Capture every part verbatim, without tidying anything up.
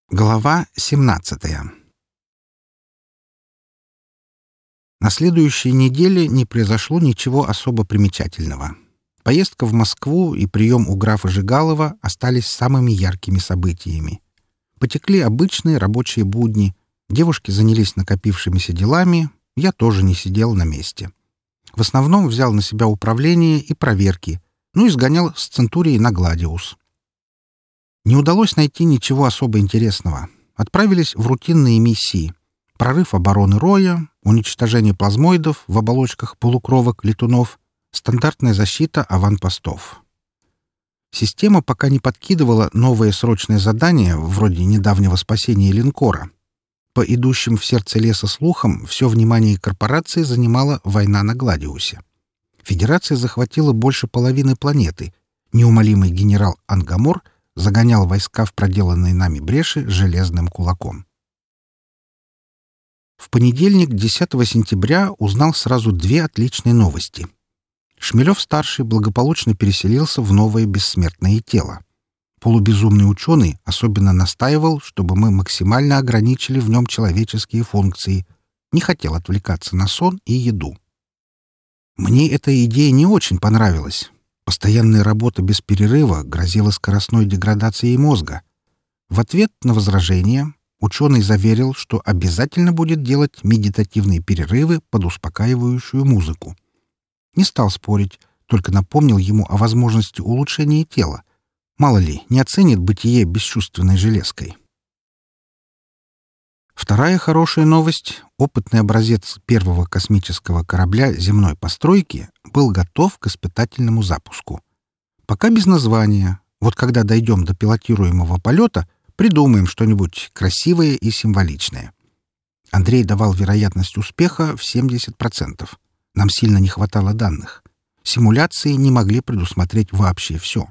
Глава семнадцатая. На следующей неделе не произошло ничего особо примечательного. Поездка в Москву и прием у графа Жигалова остались самыми яркими событиями. Потекли обычные рабочие будни, девушки занялись накопившимися делами, я тоже не сидел на месте. В основном взял на себя управление и проверки, ну и сгонял с Центурией на Гладиус. Не удалось найти ничего особо интересного. Отправились в рутинные миссии. Прорыв обороны роя, уничтожение плазмоидов в оболочках полукровок летунов, стандартная защита аванпостов. Система пока не подкидывала новые срочные задания, вроде недавнего спасения линкора. По идущим в сердце леса слухам, все внимание корпорации занимала война на Гладиусе. Федерация захватила больше половины планеты. Неумолимый генерал Ангамор загонял войска в проделанные нами бреши железным кулаком. В понедельник, десятого сентября, узнал сразу две отличные новости. Шмелев-старший благополучно переселился в новое бессмертное тело. Полубезумный ученый особенно настаивал, чтобы мы максимально ограничили в нем человеческие функции, не хотел отвлекаться на сон и еду. Мне эта идея не очень понравилась. Постоянная работа без перерыва грозила скоростной деградацией мозга. В ответ на возражение ученый заверил, что обязательно будет делать медитативные перерывы под успокаивающую музыку. Не стал спорить, только напомнил ему о возможности улучшения тела. Мало ли, не оценит бытие бесчувственной железкой. Вторая хорошая новость — опытный образец первого космического корабля земной постройки был готов к испытательному запуску. Пока без названия. Вот когда дойдем до пилотируемого полета, придумаем что-нибудь красивое и символичное. Андрей давал вероятность успеха в семьдесят процентов. Нам сильно не хватало данных. Симуляции не могли предусмотреть вообще все.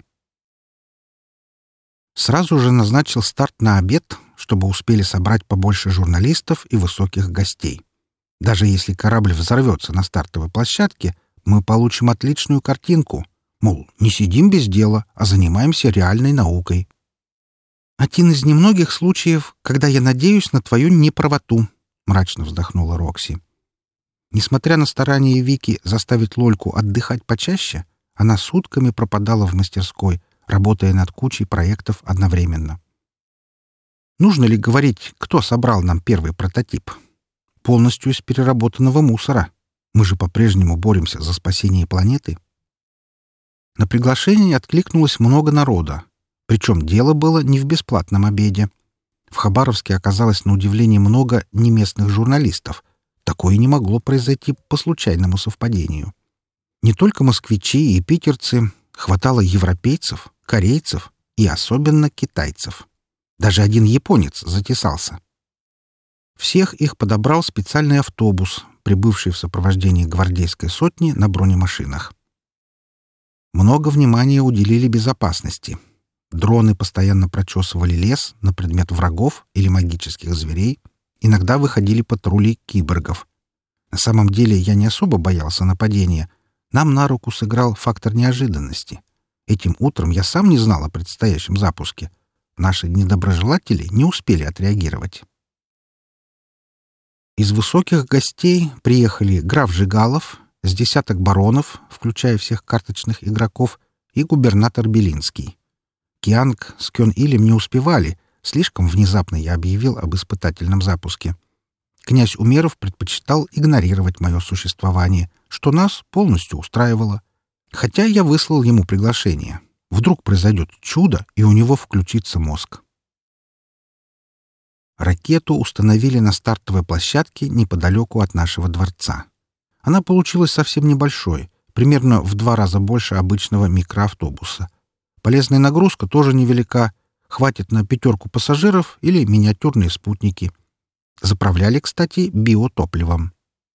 Сразу же назначил старт на обед, чтобы успели собрать побольше журналистов и высоких гостей. Даже если корабль взорвется на стартовой площадке, мы получим отличную картинку. Мол, не сидим без дела, а занимаемся реальной наукой. «Один из немногих случаев, когда я надеюсь на твою неправоту», — мрачно вздохнула Рокси. Несмотря на старания Вики заставить Лольку отдыхать почаще, она сутками пропадала в мастерской, работая над кучей проектов одновременно. Нужно ли говорить, кто собрал нам первый прототип? Полностью из переработанного мусора. Мы же по-прежнему боремся за спасение планеты. На приглашение откликнулось много народа. Причем дело было не в бесплатном обеде. В Хабаровске оказалось на удивление много неместных журналистов. Такое не могло произойти по случайному совпадению. Не только москвичи и питерцы, хватало европейцев, корейцев и особенно китайцев. Даже один японец затесался. Всех их подобрал специальный автобус, прибывший в сопровождении гвардейской сотни на бронемашинах. Много внимания уделили безопасности. Дроны постоянно прочесывали лес на предмет врагов или магических зверей, иногда выходили патрули киборгов. На самом деле я не особо боялся нападения. Нам на руку сыграл фактор неожиданности. Этим утром я сам не знал о предстоящем запуске. Наши недоброжелатели не успели отреагировать. Из высоких гостей приехали граф Жигалов, с десяток баронов, включая всех карточных игроков, и губернатор Белинский. Кианг с Кён-Илем не успевали, слишком внезапно я объявил об испытательном запуске. Князь Умеров предпочитал игнорировать мое существование, что нас полностью устраивало. Хотя я выслал ему приглашение. Вдруг произойдет чудо, и у него включится мозг. Ракету установили на стартовой площадке неподалеку от нашего дворца. Она получилась совсем небольшой, примерно в два раза больше обычного микроавтобуса. Полезная нагрузка тоже невелика, хватит на пятерку пассажиров или миниатюрные спутники. Заправляли, кстати, биотопливом.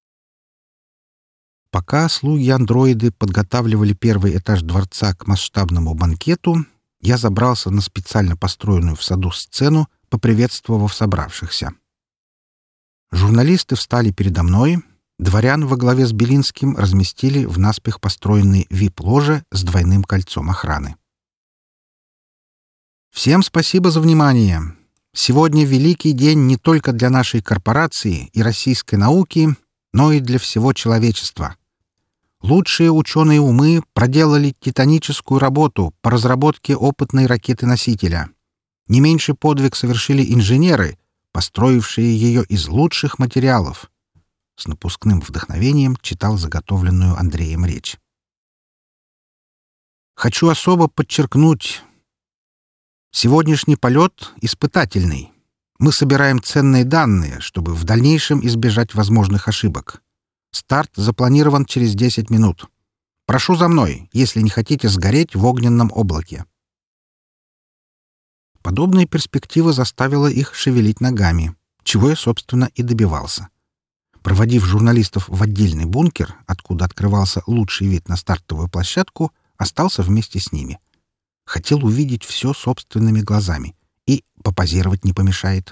Пока слуги-андроиды подготавливали первый этаж дворца к масштабному банкету, я забрался на специально построенную в саду сцену, поприветствовав собравшихся. Журналисты встали передо мной, дворян во главе с Белинским разместили в наспех построенной ви ай пи-ложе с двойным кольцом охраны. Всем спасибо за внимание. Сегодня великий день не только для нашей корпорации и российской науки, но и для всего человечества. Лучшие ученые умы проделали титаническую работу по разработке опытной ракеты-носителя. Не меньший подвиг совершили инженеры, построившие ее из лучших материалов. С напускным вдохновением читал заготовленную Андреем речь. Хочу особо подчеркнуть, сегодняшний полет испытательный. Мы собираем ценные данные, чтобы в дальнейшем избежать возможных ошибок. Старт запланирован через десять минут. Прошу за мной, если не хотите сгореть в огненном облаке. Подобная перспектива заставила их шевелить ногами, чего я, собственно, и добивался. Проводив журналистов в отдельный бункер, откуда открывался лучший вид на стартовую площадку, остался вместе с ними. Хотел увидеть все собственными глазами. И попозировать не помешает.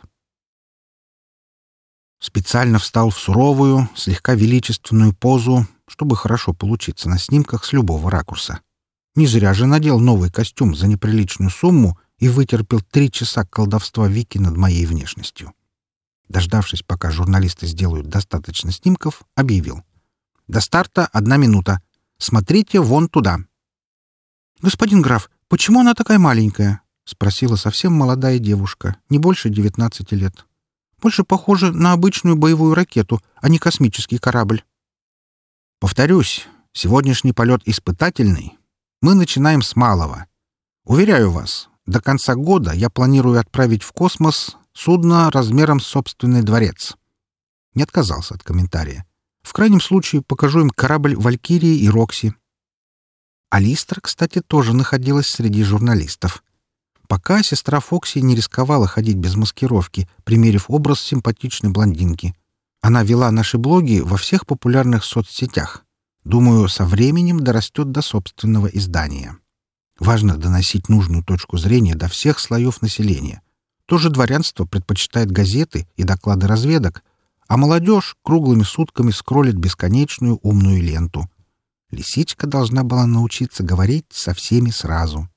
Специально встал в суровую, слегка величественную позу, чтобы хорошо получиться на снимках с любого ракурса. Не зря же надел новый костюм за неприличную сумму и вытерпел три часа колдовства Вики над моей внешностью. Дождавшись, пока журналисты сделают достаточно снимков, объявил. «До старта одна минута. Смотрите вон туда». «Господин граф, почему она такая маленькая?» — спросила совсем молодая девушка, не больше девятнадцати лет. «Больше похоже на обычную боевую ракету, а не космический корабль». «Повторюсь, сегодняшний полет испытательный. Мы начинаем с малого. Уверяю вас, до конца года я планирую отправить в космос судно размером с собственный дворец». Не отказался от комментария. «В крайнем случае покажу им корабль «Валькирии» и «Рокси». Алистра, кстати, тоже находилась среди журналистов. Пока сестра Фокси не рисковала ходить без маскировки, примерив образ симпатичной блондинки. Она вела наши блоги во всех популярных соцсетях. Думаю, со временем дорастет до собственного издания. Важно доносить нужную точку зрения до всех слоев населения. Тоже дворянство предпочитает газеты и доклады разведок, а молодежь круглыми сутками скроллит бесконечную умную ленту. Лисичка должна была научиться говорить со всеми сразу.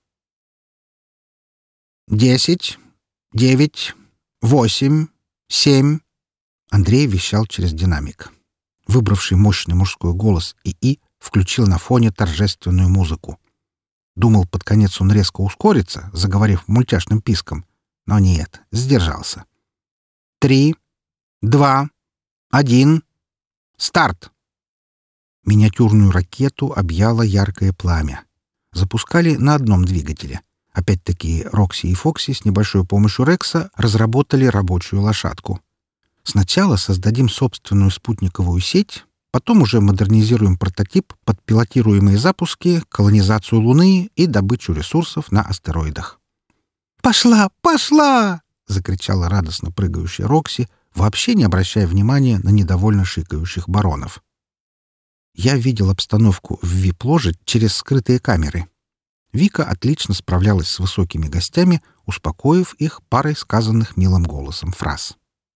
«Десять, девять, восемь, семь...» Андрей вещал через динамик. Выбравший мощный мужской голос ИИ включил на фоне торжественную музыку. Думал, под конец он резко ускорится, заговорив мультяшным писком, но нет, сдержался. «Три, два, один, старт!» Миниатюрную ракету объяло яркое пламя. Запускали на одном двигателе. Опять-таки Рокси и Фокси с небольшой помощью Рекса разработали рабочую лошадку. Сначала создадим собственную спутниковую сеть, потом уже модернизируем прототип под пилотируемые запуски, колонизацию Луны и добычу ресурсов на астероидах. «Пошла! Пошла!» — закричала радостно прыгающая Рокси, вообще не обращая внимания на недовольно шикающих баронов. Я видел обстановку в вип-ложе через скрытые камеры. Вика отлично справлялась с высокими гостями, успокоив их парой сказанных милым голосом фраз.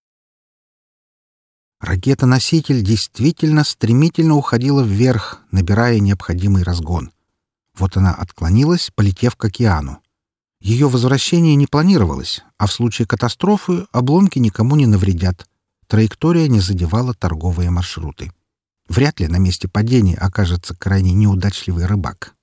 Ракета-носитель действительно стремительно уходила вверх, набирая необходимый разгон. Вот она отклонилась, полетев к океану. Ее возвращение не планировалось, а в случае катастрофы обломки никому не навредят. Траектория не задевала торговые маршруты. Вряд ли на месте падения окажется крайне неудачливый рыбак.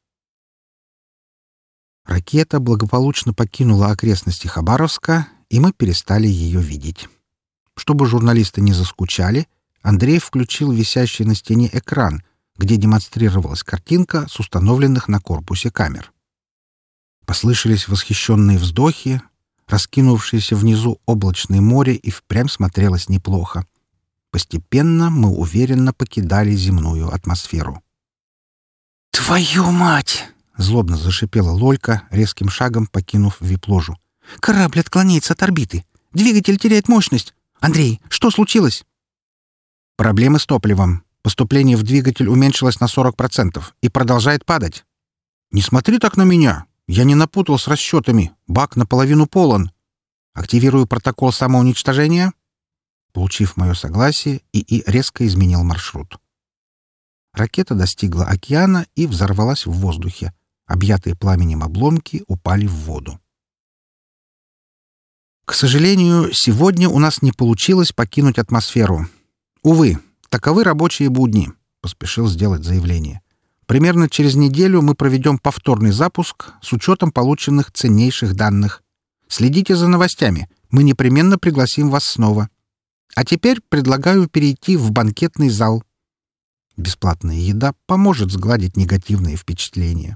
Ракета благополучно покинула окрестности Хабаровска, и мы перестали ее видеть. Чтобы журналисты не заскучали, Андрей включил висящий на стене экран, где демонстрировалась картинка с установленных на корпусе камер. Послышались восхищенные вздохи, раскинувшееся внизу облачное море и впрямь смотрелось неплохо. Постепенно мы уверенно покидали земную атмосферу. «Твою мать!» — злобно зашипела Лолька, резким шагом покинув вип-ложу. «Корабль отклоняется от орбиты! Двигатель теряет мощность! Андрей, что случилось?» «Проблемы с топливом. Поступление в двигатель уменьшилось на сорок процентов и продолжает падать». «Не смотри так на меня! Я не напутал с расчетами. Бак наполовину полон. Активирую протокол самоуничтожения». Получив мое согласие, ИИ резко изменил маршрут. Ракета достигла океана и взорвалась в воздухе. Объятые пламенем обломки упали в воду. К сожалению, сегодня у нас не получилось покинуть атмосферу. Увы, таковы рабочие будни, — поспешил сделать заявление. Примерно через неделю мы проведем повторный запуск с учетом полученных ценнейших данных. Следите за новостями. Мы непременно пригласим вас снова. А теперь предлагаю перейти в банкетный зал. Бесплатная еда поможет сгладить негативные впечатления.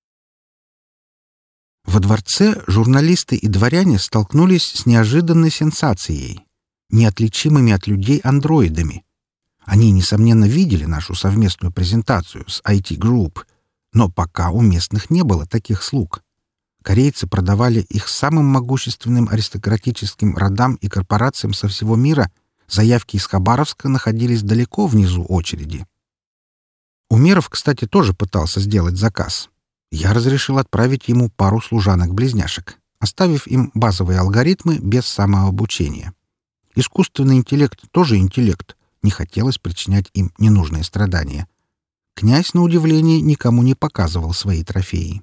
Во дворце журналисты и дворяне столкнулись с неожиданной сенсацией — неотличимыми от людей андроидами. Они, несомненно, видели нашу совместную презентацию с ай ти Group, но пока у местных не было таких слуг. Корейцы продавали их самым могущественным аристократическим родам и корпорациям со всего мира. Заявки из Хабаровска находились далеко внизу очереди. Умеров, кстати, тоже пытался сделать заказ. Я разрешил отправить ему пару служанок-близняшек, оставив им базовые алгоритмы без самообучения. Искусственный интеллект тоже интеллект. Не хотелось причинять им ненужные страдания. Князь, на удивление, никому не показывал свои трофеи.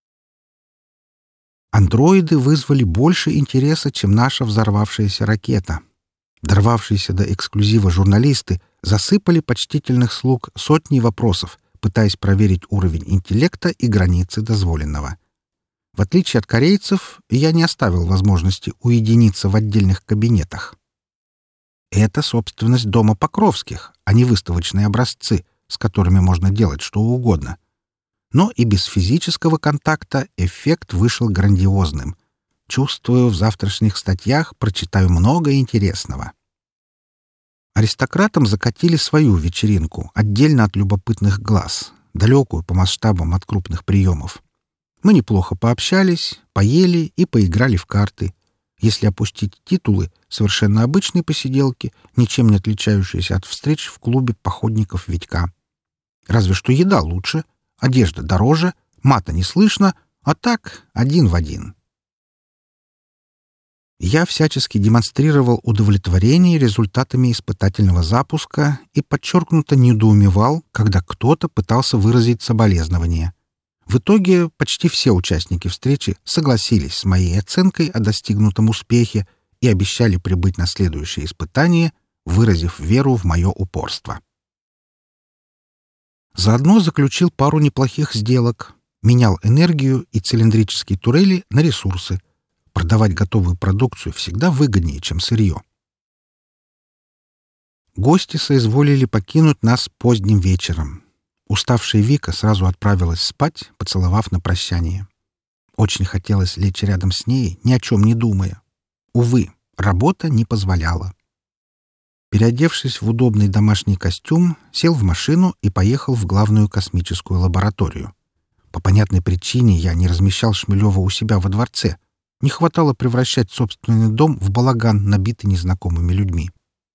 Андроиды вызвали больше интереса, чем наша взорвавшаяся ракета. Дорвавшиеся до эксклюзива журналисты засыпали почтительных слуг сотней вопросов, пытаясь проверить уровень интеллекта и границы дозволенного. В отличие от корейцев, я не оставил возможности уединиться в отдельных кабинетах. Это собственность дома Покровских, а не выставочные образцы, с которыми можно делать что угодно. Но и без физического контакта эффект вышел грандиозным. Чувствую, в завтрашних статьях прочитаю много интересного. Аристократам закатили свою вечеринку, отдельно от любопытных глаз, далекую по масштабам от крупных приемов. Мы неплохо пообщались, поели и поиграли в карты. Если опустить титулы, совершенно обычные посиделки, ничем не отличающиеся от встреч в клубе походников Витька. Разве что еда лучше, одежда дороже, мата не слышно, а так один в один. Я всячески демонстрировал удовлетворение результатами испытательного запуска и подчеркнуто недоумевал, когда кто-то пытался выразить соболезнования. В итоге почти все участники встречи согласились с моей оценкой о достигнутом успехе и обещали прибыть на следующее испытание, выразив веру в мое упорство. Заодно заключил пару неплохих сделок, менял энергию и цилиндрические турели на ресурсы. Продавать готовую продукцию всегда выгоднее, чем сырье. Гости соизволили покинуть нас поздним вечером. Уставшая Вика сразу отправилась спать, поцеловав на прощание. Очень хотелось лечь рядом с ней, ни о чем не думая. Увы, работа не позволяла. Переодевшись в удобный домашний костюм, сел в машину и поехал в главную космическую лабораторию. По понятной причине я не размещал Шмелева у себя во дворце. Не хватало превращать собственный дом в балаган, набитый незнакомыми людьми.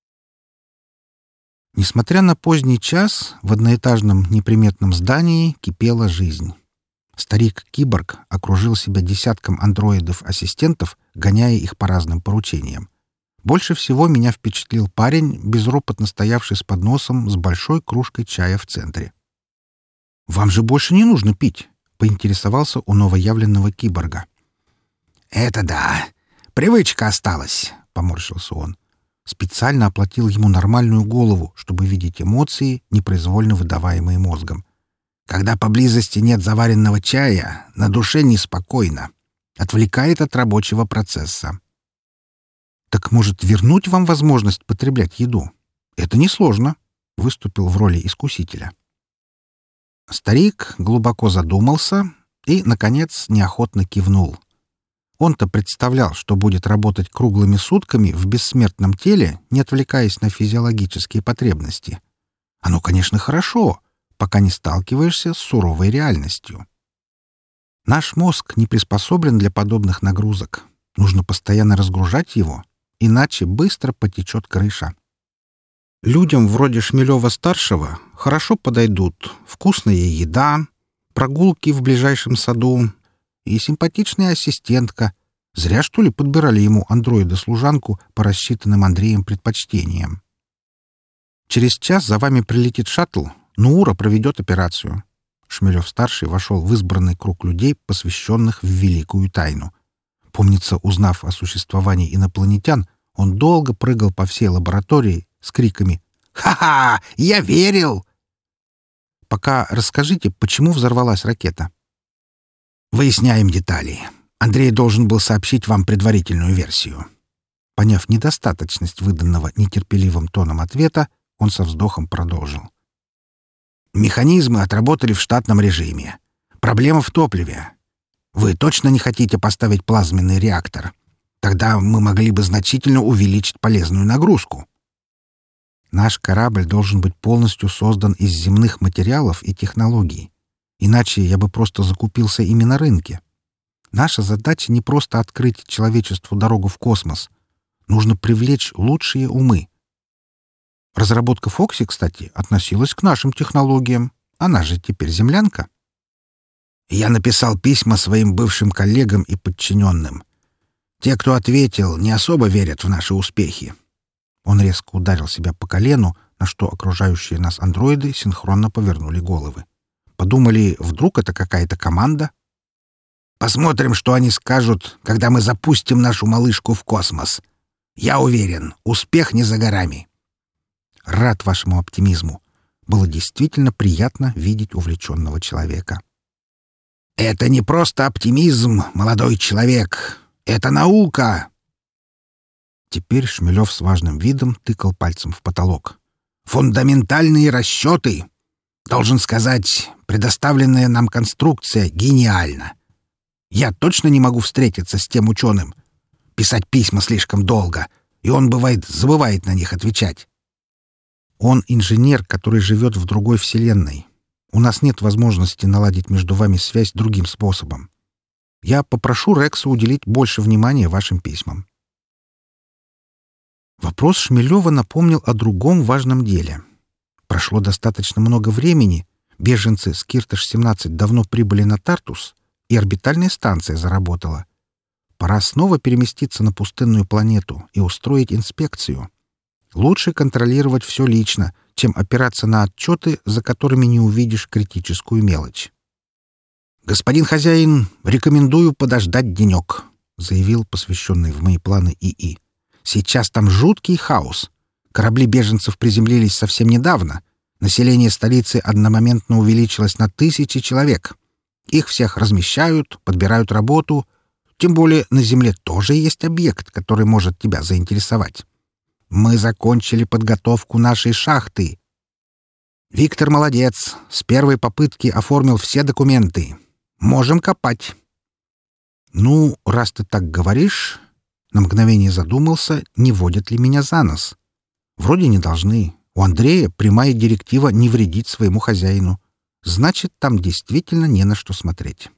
Несмотря на поздний час, в одноэтажном неприметном здании кипела жизнь. Старик-киборг окружил себя десятком андроидов-ассистентов, гоняя их по разным поручениям. Больше всего меня впечатлил парень, безропотно стоявший с подносом с большой кружкой чая в центре. «Вам же больше не нужно пить», — поинтересовался у новоявленного киборга. «Это да. Привычка осталась», — поморщился он. Специально оплатил ему нормальную голову, чтобы видеть эмоции, непроизвольно выдаваемые мозгом. «Когда поблизости нет заваренного чая, на душе неспокойно. Отвлекает от рабочего процесса». «Так, может, вернуть вам возможность потреблять еду? Это несложно», — выступил в роли искусителя. Старик глубоко задумался и, наконец, неохотно кивнул. Он-то представлял, что будет работать круглыми сутками в бессмертном теле, не отвлекаясь на физиологические потребности. Оно, конечно, хорошо, пока не сталкиваешься с суровой реальностью. Наш мозг не приспособлен для подобных нагрузок. Нужно постоянно разгружать его, иначе быстро потечет крыша. Людям вроде Шмелева-старшего хорошо подойдут вкусная еда, прогулки в ближайшем саду и симпатичная ассистентка. Зря, что ли, подбирали ему андроида-служанку по рассчитанным Андреем предпочтениям. Через час за вами прилетит шаттл, Нуура проведет операцию. Шмелев-старший вошел в избранный круг людей, посвященных в великую тайну. Помнится, узнав о существовании инопланетян, он долго прыгал по всей лаборатории с криками «Ха-ха! Я верил!» Пока расскажите, почему взорвалась ракета. Выясняем детали. Андрей должен был сообщить вам предварительную версию. Поняв недостаточность выданного нетерпеливым тоном ответа, он со вздохом продолжил. Механизмы отработали в штатном режиме. Проблема в топливе. Вы точно не хотите поставить плазменный реактор? Тогда мы могли бы значительно увеличить полезную нагрузку. Наш корабль должен быть полностью создан из земных материалов и технологий. Иначе я бы просто закупился ими на рынке. Наша задача не просто открыть человечеству дорогу в космос. Нужно привлечь лучшие умы. Разработка Фокси, кстати, относилась к нашим технологиям. Она же теперь землянка. Я написал письма своим бывшим коллегам и подчиненным. Те, кто ответил, не особо верят в наши успехи. Он резко ударил себя по колену, на что окружающие нас андроиды синхронно повернули головы. Подумали, вдруг это какая-то команда? Посмотрим, что они скажут, когда мы запустим нашу малышку в космос. Я уверен, успех не за горами. Рад вашему оптимизму. Было действительно приятно видеть увлеченного человека. Это не просто оптимизм, молодой человек. Это наука. Теперь Шмелев с важным видом тыкал пальцем в потолок. Фундаментальные расчеты. Должен сказать, предоставленная нам конструкция гениальна. Я точно не могу встретиться с тем ученым. Писать письма слишком долго, и он, бывает, забывает на них отвечать. Он инженер, который живет в другой вселенной. У нас нет возможности наладить между вами связь другим способом. Я попрошу Рекса уделить больше внимания вашим письмам. Вопрос Шмелева напомнил о другом важном деле. Прошло достаточно много времени, беженцы с Киртыш семнадцать давно прибыли на Тартус, и орбитальная станция заработала. Пора снова переместиться на пустынную планету и устроить инспекцию. Лучше контролировать все лично, чем опираться на отчеты, за которыми не увидишь критическую мелочь. «Господин хозяин, рекомендую подождать денек», — заявил посвященный в мои планы ИИ. «Сейчас там жуткий хаос. Корабли беженцев приземлились совсем недавно. Население столицы одномоментно увеличилось на тысячи человек. Их всех размещают, подбирают работу. Тем более на Земле тоже есть объект, который может тебя заинтересовать. Мы закончили подготовку нашей шахты. Виктор молодец, с первой попытки оформил все документы. Можем копать». «Ну, раз ты так говоришь...» На мгновение задумался, не водят ли меня за нос. Вроде не должны. У Андрея прямая директива не вредить своему хозяину. Значит, там действительно не на что смотреть.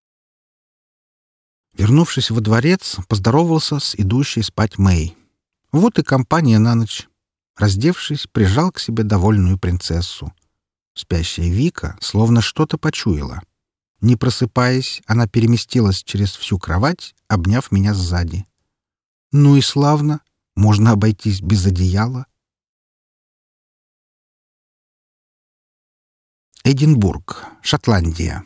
Вернувшись во дворец, поздоровался с идущей спать Мэй. Вот и компания на ночь. Раздевшись, прижал к себе довольную принцессу. Спящая Вика словно что-то почуяла. Не просыпаясь, она переместилась через всю кровать, обняв меня сзади. Ну и славно, можно обойтись без одеяла. Эдинбург, Шотландия.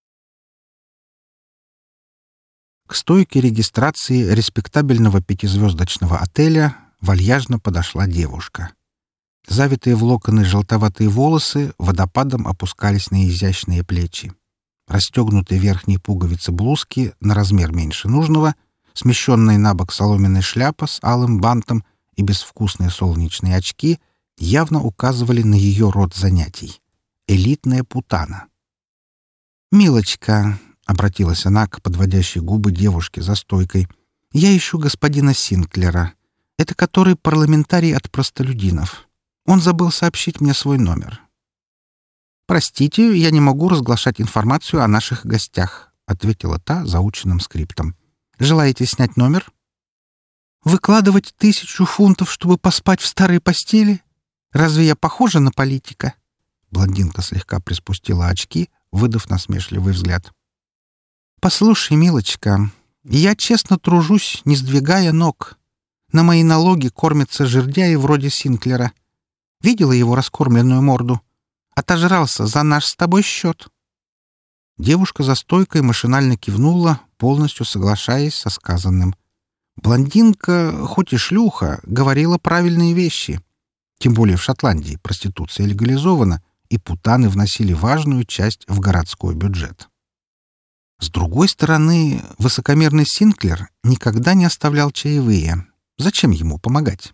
К стойке регистрации респектабельного пятизвездочного отеля вальяжно подошла девушка. Завитые в локоны желтоватые волосы водопадом опускались на изящные плечи. Расстегнутые верхние пуговицы блузки на размер меньше нужного, смещенная на бок соломенная шляпа с алым бантом и безвкусные солнечные очки явно указывали на ее род занятий. Элитная путана. «Милочка», — обратилась она к подводящей губы девушке за стойкой, — «я ищу господина Синклера. Это который парламентарий от простолюдинов. Он забыл сообщить мне свой номер». «Простите, я не могу разглашать информацию о наших гостях», — ответила та заученным скриптом. «Желаете снять номер?» «Выкладывать тысячу фунтов, чтобы поспать в старой постели? Разве я похожа на политика?» Блондинка слегка приспустила очки, выдав насмешливый взгляд. «Послушай, милочка, я честно тружусь, не сдвигая ног. На мои налоги кормятся жердяи вроде Синклера. Видела его раскормленную морду? Отожрался за наш с тобой счет». Девушка за стойкой машинально кивнула, полностью соглашаясь со сказанным. Блондинка, хоть и шлюха, говорила правильные вещи. Тем более в Шотландии проституция легализована, и путаны вносили важную часть в городской бюджет. С другой стороны, высокомерный Синклер никогда не оставлял чаевые. Зачем ему помогать?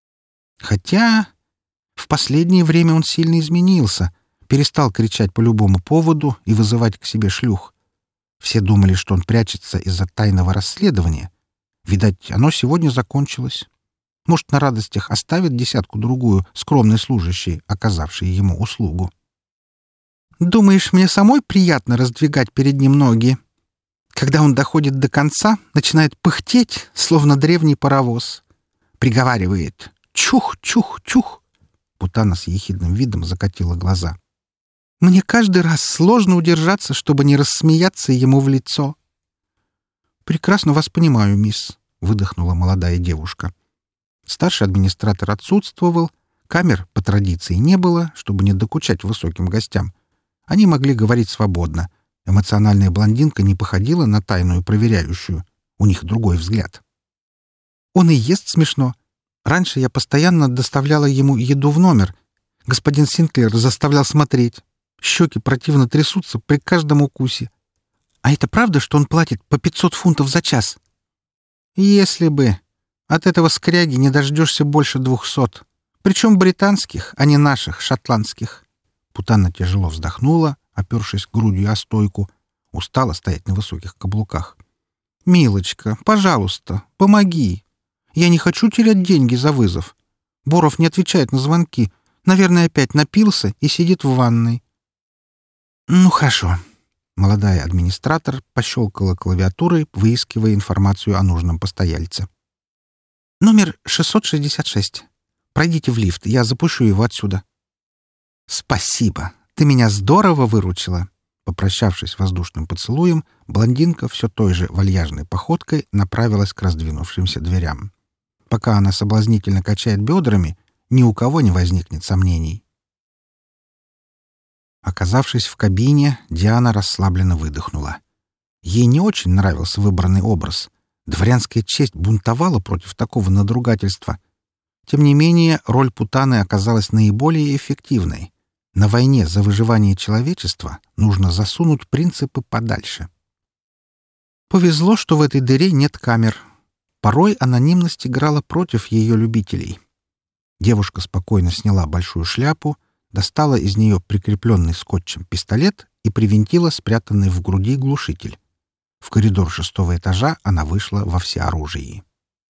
Хотя в последнее время он сильно изменился, перестал кричать по любому поводу и вызывать к себе шлюх. Все думали, что он прячется из-за тайного расследования. Видать, оно сегодня закончилось. Может, на радостях оставит десятку-другую скромной служащей, оказавшей ему услугу. «Думаешь, мне самой приятно раздвигать перед ним ноги? Когда он доходит до конца, начинает пыхтеть, словно древний паровоз. Приговаривает «Чух, чух, чух!» Путана с ехидным видом закатила глаза. «Мне каждый раз сложно удержаться, чтобы не рассмеяться ему в лицо». «Прекрасно вас понимаю, мисс», — выдохнула молодая девушка. Старший администратор отсутствовал, камер по традиции не было, чтобы не докучать высоким гостям. Они могли говорить свободно. Эмоциональная блондинка не походила на тайную проверяющую. У них другой взгляд. «Он и ест смешно. Раньше я постоянно доставляла ему еду в номер. Господин Синклер заставлял смотреть. Щеки противно трясутся при каждом укусе. А это правда, что он платит по пятьсот фунтов за час?» «Если бы. От этого скряги не дождешься больше двухсот. Причем британских, а не наших, шотландских». Путана тяжело вздохнула, опершись грудью о стойку. Устала стоять на высоких каблуках. «Милочка, пожалуйста, помоги. Я не хочу терять деньги за вызов. Боров не отвечает на звонки. Наверное, опять напился и сидит в ванной». «Ну, хорошо». Молодая администратор пощелкала клавиатурой, выискивая информацию о нужном постояльце. «Номер шестьсот шестьдесят шесть. Пройдите в лифт, я запущу его отсюда». «Спасибо. Ты меня здорово выручила». Попрощавшись воздушным поцелуем, блондинка все той же вальяжной походкой направилась к раздвинувшимся дверям. Пока она соблазнительно качает бедрами, ни у кого не возникнет сомнений. Оказавшись в кабине, Диана расслабленно выдохнула. Ей не очень нравился выбранный образ. Дворянская честь бунтовала против такого надругательства. Тем не менее, роль Путаны оказалась наиболее эффективной. На войне за выживание человечества нужно засунуть принципы подальше. Повезло, что в этой дыре нет камер. Порой анонимность играла против ее любителей. Девушка спокойно сняла большую шляпу, достала из нее прикрепленный скотчем пистолет и привинтила спрятанный в груди глушитель. В коридор шестого этажа она вышла во всеоружии.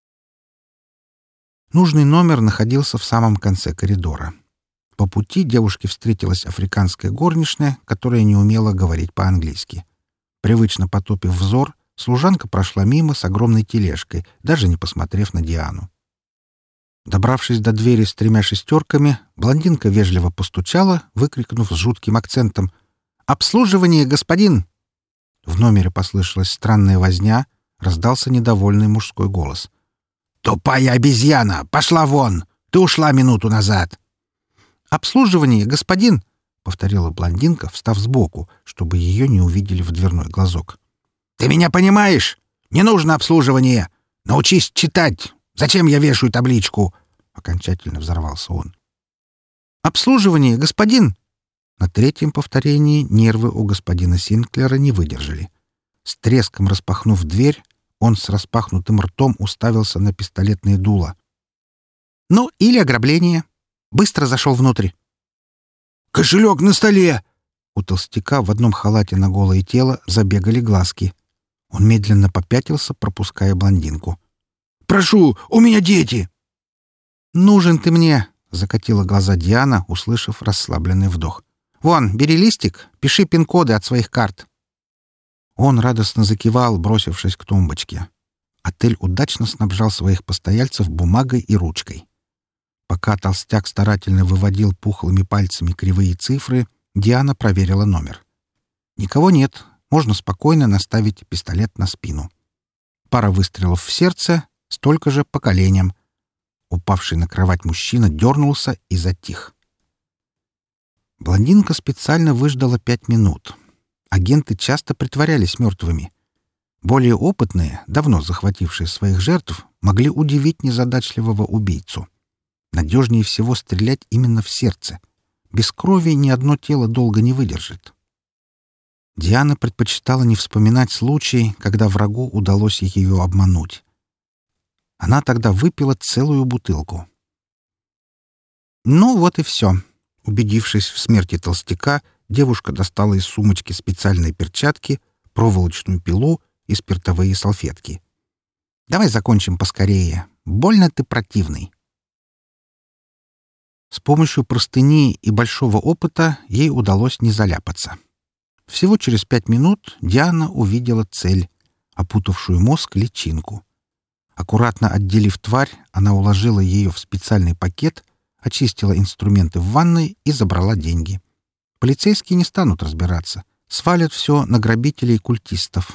Нужный номер находился в самом конце коридора. По пути девушке встретилась африканская горничная, которая не умела говорить по-английски. Привычно потупив взор, служанка прошла мимо с огромной тележкой, даже не посмотрев на Диану. Добравшись до двери с тремя шестерками, блондинка вежливо постучала, выкрикнув с жутким акцентом: «Обслуживание, господин!» В номере послышалась странная возня, раздался недовольный мужской голос. «Тупая обезьяна! Пошла вон! Ты ушла минуту назад!» «Обслуживание, господин!» — повторила блондинка, встав сбоку, чтобы ее не увидели в дверной глазок. «Ты меня понимаешь? Не нужно обслуживание! Научись читать! Зачем я вешаю табличку?» — окончательно взорвался он. «Обслуживание, господин!» На третьем повторении нервы у господина Синклера не выдержали. С треском распахнув дверь, он с распахнутым ртом уставился на пистолетные дула. «Ну, или ограбление. Быстро зашел внутрь». «Кошелек на столе!» У толстяка в одном халате на голое тело забегали глазки. Он медленно попятился, пропуская блондинку. «Прошу, у меня дети!» «Нужен ты мне!» — закатила глаза Диана, услышав расслабленный вдох. «Вон, бери листик, пиши пин-коды от своих карт». Он радостно закивал, бросившись к тумбочке. Отель удачно снабжал своих постояльцев бумагой и ручкой. Пока толстяк старательно выводил пухлыми пальцами кривые цифры, Диана проверила номер. Никого нет, можно спокойно наставить пистолет на спину. Пара выстрелов в сердце, столько же по коленям. Упавший на кровать мужчина дернулся и затих. Блондинка специально выждала пять минут. Агенты часто притворялись мертвыми. Более опытные, давно захватившие своих жертв, могли удивить незадачливого убийцу. Надежнее всего стрелять именно в сердце. Без крови ни одно тело долго не выдержит. Диана предпочитала не вспоминать случай, когда врагу удалось ее обмануть. Она тогда выпила целую бутылку. Ну вот и все. Убедившись в смерти толстяка, девушка достала из сумочки специальные перчатки, проволочную пилу и спиртовые салфетки. «Давай закончим поскорее. Больно ты противный». С помощью простыни и большого опыта ей удалось не заляпаться. Всего через пять минут Диана увидела цель — опутавшую мозг личинку. Аккуратно отделив тварь, она уложила ее в специальный пакет, очистила инструменты в ванной и забрала деньги. Полицейские не станут разбираться, свалят все на грабителей и культистов.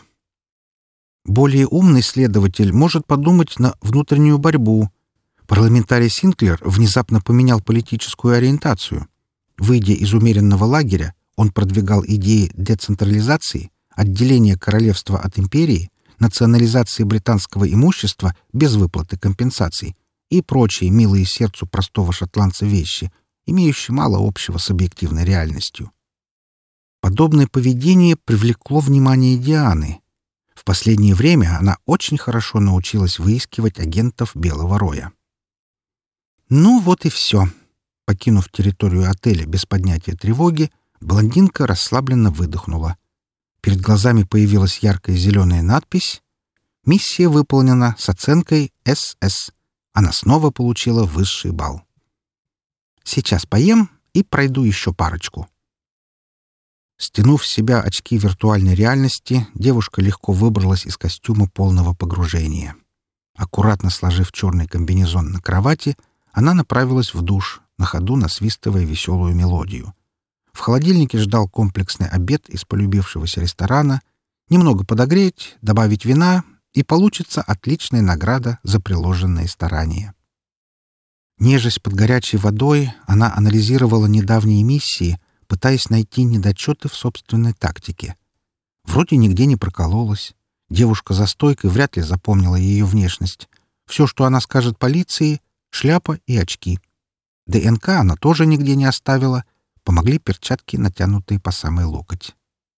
Более умный следователь может подумать на внутреннюю борьбу. Парламентарий Синклер внезапно поменял политическую ориентацию. Выйдя из умеренного лагеря, он продвигал идеи децентрализации, отделения королевства от империи, национализации британского имущества без выплаты компенсаций и прочие милые сердцу простого шотландца вещи, имеющие мало общего с объективной реальностью. Подобное поведение привлекло внимание Дианы. В последнее время она очень хорошо научилась выискивать агентов Белого Роя. Ну вот и все. Покинув территорию отеля без поднятия тревоги, блондинка расслабленно выдохнула. Перед глазами появилась яркая зеленая надпись. Миссия выполнена с оценкой эс эс. Она снова получила высший балл. Сейчас поем и пройду еще парочку. Стянув с себя очки виртуальной реальности, девушка легко выбралась из костюма полного погружения. Аккуратно сложив черный комбинезон на кровати, она направилась в душ, на ходу насвистывая веселую мелодию. В холодильнике ждал комплексный обед из полюбившегося ресторана. Немного подогреть, добавить вина, и получится отличная награда за приложенные старания. Нежась под горячей водой, она анализировала недавние миссии, пытаясь найти недочеты в собственной тактике. Вроде нигде не прокололась. Девушка за стойкой вряд ли запомнила ее внешность. Все, что она скажет полиции — шляпа и очки. ДНК она тоже нигде не оставила. Помогли перчатки, натянутые по самый локоть.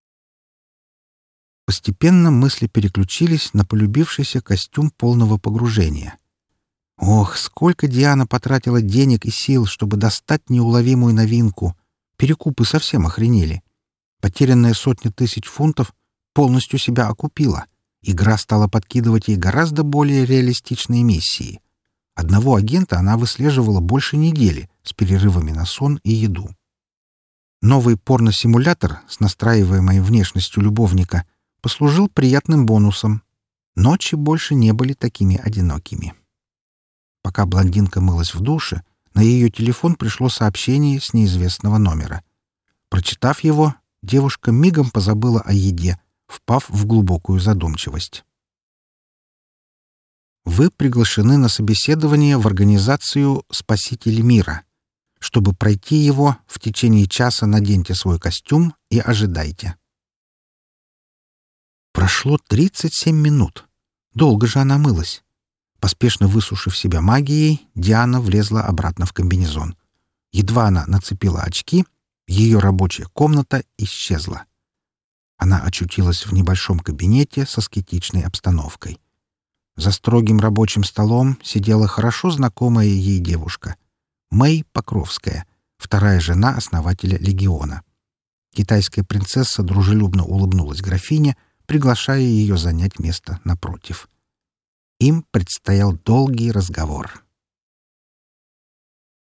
Постепенно мысли переключились на полюбившийся костюм полного погружения. Ох, сколько Диана потратила денег и сил, чтобы достать неуловимую новинку. Перекупы совсем охренели. Потерянная сотня тысяч фунтов полностью себя окупила. Игра стала подкидывать ей гораздо более реалистичные миссии. Одного агента она выслеживала больше недели с перерывами на сон и еду. Новый порно-симулятор с настраиваемой внешностью любовника послужил приятным бонусом. Ночи больше не были такими одинокими. Пока блондинка мылась в душе, на ее телефон пришло сообщение с неизвестного номера. Прочитав его, девушка мигом позабыла о еде, впав в глубокую задумчивость. Вы приглашены на собеседование в организацию «Спасители мира». Чтобы пройти его, в течение часа наденьте свой костюм и ожидайте. Прошло тридцать семь минут. Долго же она мылась. Поспешно высушив себя магией, Диана влезла обратно в комбинезон. Едва она нацепила очки, ее рабочая комната исчезла. Она очутилась в небольшом кабинете со скетичной обстановкой. За строгим рабочим столом сидела хорошо знакомая ей девушка — Мэй Покровская, вторая жена основателя Легиона. Китайская принцесса дружелюбно улыбнулась графине, приглашая ее занять место напротив. Им предстоял долгий разговор.